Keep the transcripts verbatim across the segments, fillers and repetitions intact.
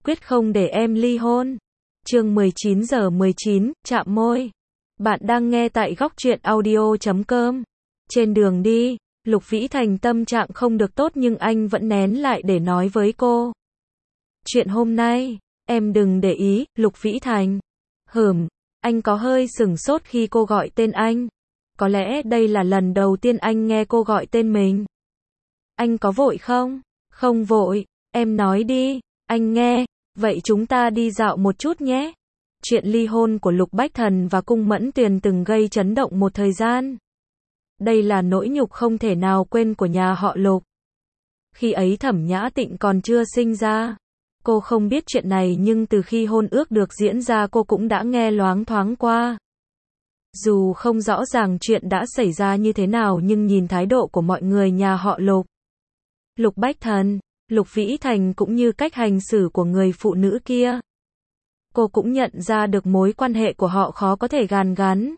quyết không để em ly hôn. Chương mười chín giờ mười chín, chạm môi. Bạn đang nghe tại góc truyện audio chấm com. Trên đường đi, Lục Vĩ Thành tâm trạng không được tốt nhưng anh vẫn nén lại để nói với cô. Chuyện hôm nay, em đừng để ý, Lục Vĩ Thành. Hừm, anh có hơi sửng sốt khi cô gọi tên anh. Có lẽ đây là lần đầu tiên anh nghe cô gọi tên mình. Anh có vội không? Không vội, em nói đi, anh nghe. Vậy chúng ta đi dạo một chút nhé. Chuyện ly hôn của Lục Bách Thần và Cung Mẫn Tuyền từng gây chấn động một thời gian. Đây là nỗi nhục không thể nào quên của nhà họ Lục. Khi ấy Thẩm Nhã Tịnh còn chưa sinh ra. Cô không biết chuyện này nhưng từ khi hôn ước được diễn ra cô cũng đã nghe loáng thoáng qua. Dù không rõ ràng chuyện đã xảy ra như thế nào nhưng nhìn thái độ của mọi người nhà họ Lục. Lục Bách Thần, Lục Vĩ Thành cũng như cách hành xử của người phụ nữ kia. Cô cũng nhận ra được mối quan hệ của họ khó có thể gàn gắn.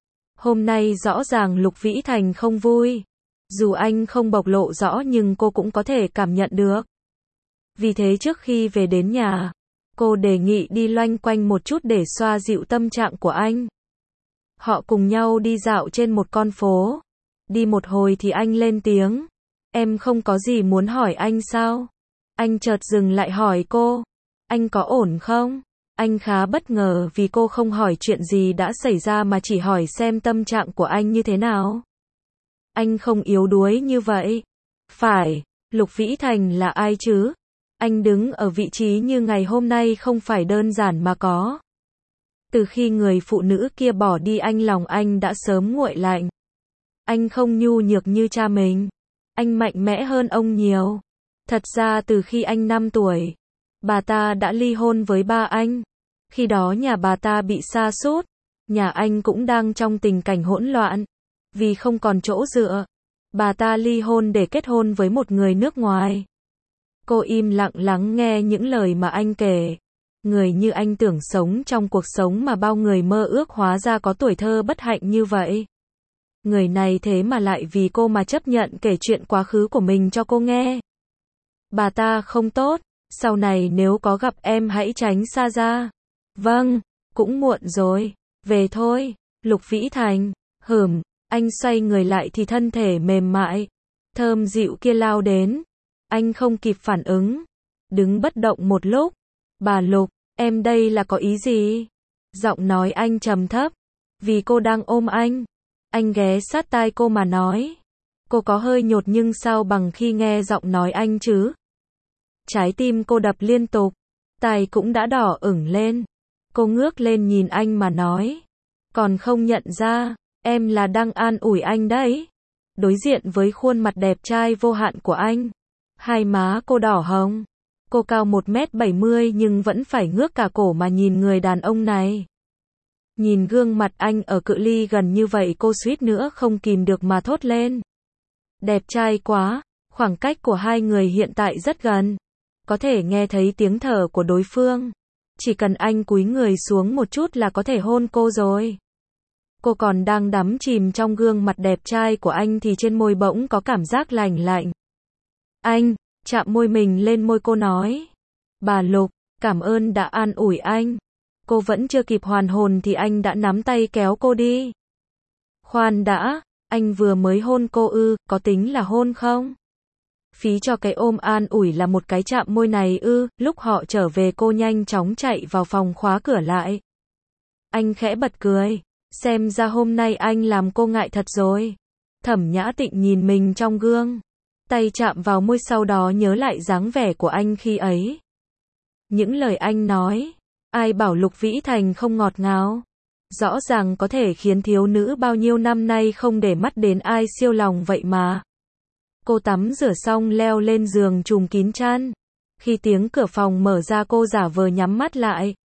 Hôm nay rõ ràng Lục Vĩ Thành không vui. Dù anh không bộc lộ rõ nhưng cô cũng có thể cảm nhận được. Vì thế trước khi về đến nhà, cô đề nghị đi loanh quanh một chút để xoa dịu tâm trạng của anh. Họ cùng nhau đi dạo trên một con phố. Đi một hồi thì anh lên tiếng. Em không có gì muốn hỏi anh sao? Anh chợt dừng lại hỏi cô. Anh có ổn không? Anh khá bất ngờ vì cô không hỏi chuyện gì đã xảy ra mà chỉ hỏi xem tâm trạng của anh như thế nào. Anh không yếu đuối như vậy. Phải, Lục Vĩ Thành là ai chứ? Anh đứng ở vị trí như ngày hôm nay không phải đơn giản mà có. Từ khi người phụ nữ kia bỏ đi anh lòng anh đã sớm nguội lạnh. Anh không nhu nhược như cha mình. Anh mạnh mẽ hơn ông nhiều. Thật ra từ khi anh năm tuổi, bà ta đã ly hôn với ba anh. Khi đó nhà bà ta bị sa sút, nhà anh cũng đang trong tình cảnh hỗn loạn. Vì không còn chỗ dựa, bà ta ly hôn để kết hôn với một người nước ngoài. Cô im lặng lắng nghe những lời mà anh kể. Người như anh tưởng sống trong cuộc sống mà bao người mơ ước hóa ra có tuổi thơ bất hạnh như vậy. Người này thế mà lại vì cô mà chấp nhận kể chuyện quá khứ của mình cho cô nghe. Bà ta không tốt, sau này nếu có gặp em hãy tránh xa ra. Vâng, cũng muộn rồi, về thôi. Lục Vĩ Thành, hửm, anh xoay người lại thì thân thể mềm mại, thơm dịu kia lao đến. Anh không kịp phản ứng, đứng bất động một lúc. Bà Lục, em đây là có ý gì? Giọng nói anh trầm thấp, vì cô đang ôm anh. Anh ghé sát tai cô mà nói. Cô có hơi nhột nhưng sao bằng khi nghe giọng nói anh chứ? Trái tim cô đập liên tục, tai cũng đã đỏ ửng lên. Cô ngước lên nhìn anh mà nói. Còn không nhận ra, em là đang an ủi anh đấy. Đối diện với khuôn mặt đẹp trai vô hạn của anh, hai má cô đỏ hồng. Cô cao một mét bảy mươi nhưng vẫn phải ngước cả cổ mà nhìn người đàn ông này. Nhìn gương mặt anh ở cự ly gần như vậy cô suýt nữa không kìm được mà thốt lên. Đẹp trai quá, khoảng cách của hai người hiện tại rất gần. Có thể nghe thấy tiếng thở của đối phương. Chỉ cần anh cúi người xuống một chút là có thể hôn cô rồi. Cô còn đang đắm chìm trong gương mặt đẹp trai của anh thì trên môi bỗng có cảm giác lành lạnh. Anh, chạm môi mình lên môi cô nói. Bà Lục, cảm ơn đã an ủi anh. Cô vẫn chưa kịp hoàn hồn thì anh đã nắm tay kéo cô đi. Khoan đã, anh vừa mới hôn cô ư, có tính là hôn không? Phí cho cái ôm an ủi là một cái chạm môi này ư. Lúc họ trở về cô nhanh chóng chạy vào phòng khóa cửa lại. Anh khẽ bật cười. Xem ra hôm nay anh làm cô ngại thật rồi. Thẩm Nhã Tịnh nhìn mình trong gương. Tay chạm vào môi sau đó nhớ lại dáng vẻ của anh khi ấy. Những lời anh nói. Ai bảo Lục Vĩ Thành không ngọt ngào. Rõ ràng có thể khiến thiếu nữ bao nhiêu năm nay không để mắt đến ai siêu lòng vậy mà. Cô tắm rửa xong leo lên giường trùm kín chăn. Khi tiếng cửa phòng mở ra cô giả vờ nhắm mắt lại.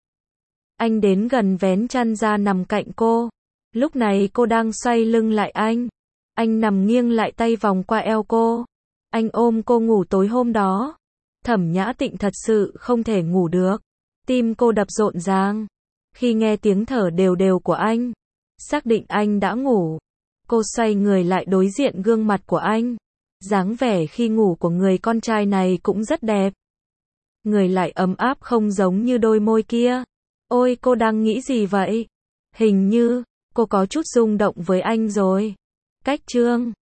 Anh đến gần vén chăn ra nằm cạnh cô. Lúc này cô đang xoay lưng lại anh. Anh nằm nghiêng lại tay vòng qua eo cô. Anh ôm cô ngủ tối hôm đó. Thẩm Nhã Tịnh thật sự không thể ngủ được. Tim cô đập rộn ràng. Khi nghe tiếng thở đều đều của anh. Xác định anh đã ngủ. Cô xoay người lại đối diện gương mặt của anh. Dáng vẻ khi ngủ của người con trai này cũng rất đẹp. người lại ấm áp không giống như đôi môi kia. Ôi, cô đang nghĩ gì vậy? Hình như, cô có chút rung động với anh rồi. Cách chương